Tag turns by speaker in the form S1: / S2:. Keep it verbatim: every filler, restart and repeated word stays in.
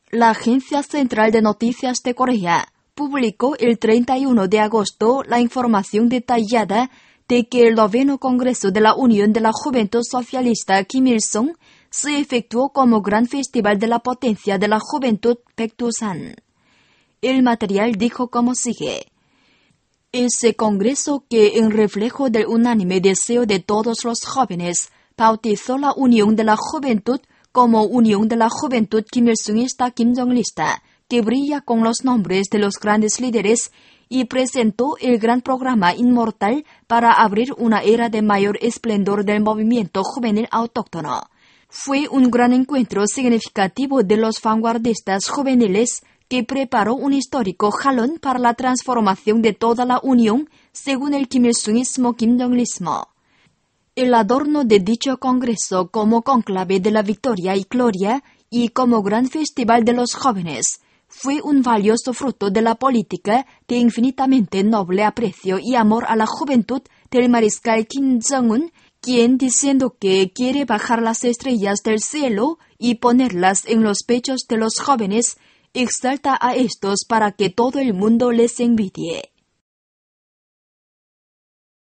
S1: La Agencia Central de Noticias de Corea publicó el treinta y uno de agosto la información detallada de que el noveno Congreso de la Unión de la Juventud Socialista Kim Il-sung se efectuó como gran festival de la potencia de la juventud Baekdusan. El material dijo como sigue. Ese congreso que, en reflejo del unánime deseo de todos los jóvenes, bautizó la Unión de la Juventud como Unión de la Juventud Kim Il-sungista Kim Jong-ilista, que brilla con los nombres de los grandes líderes, y presentó el gran programa inmortal para abrir una era de mayor esplendor del movimiento juvenil autóctono. Fue un gran encuentro significativo de los vanguardistas juveniles que preparó un histórico jalón para la transformación de toda la Unión según el Kim Il-sungismo Kim Jong-ilismo. El adorno de dicho congreso como conclave de la victoria y gloria y como gran festival de los jóvenes fue un valioso fruto de la política de infinitamente noble aprecio y amor a la juventud del mariscal Kim Jong-un, quien, diciendo que quiere bajar las estrellas del cielo y ponerlas en los pechos de los jóvenes, exalta a estos para que todo el mundo les envidie.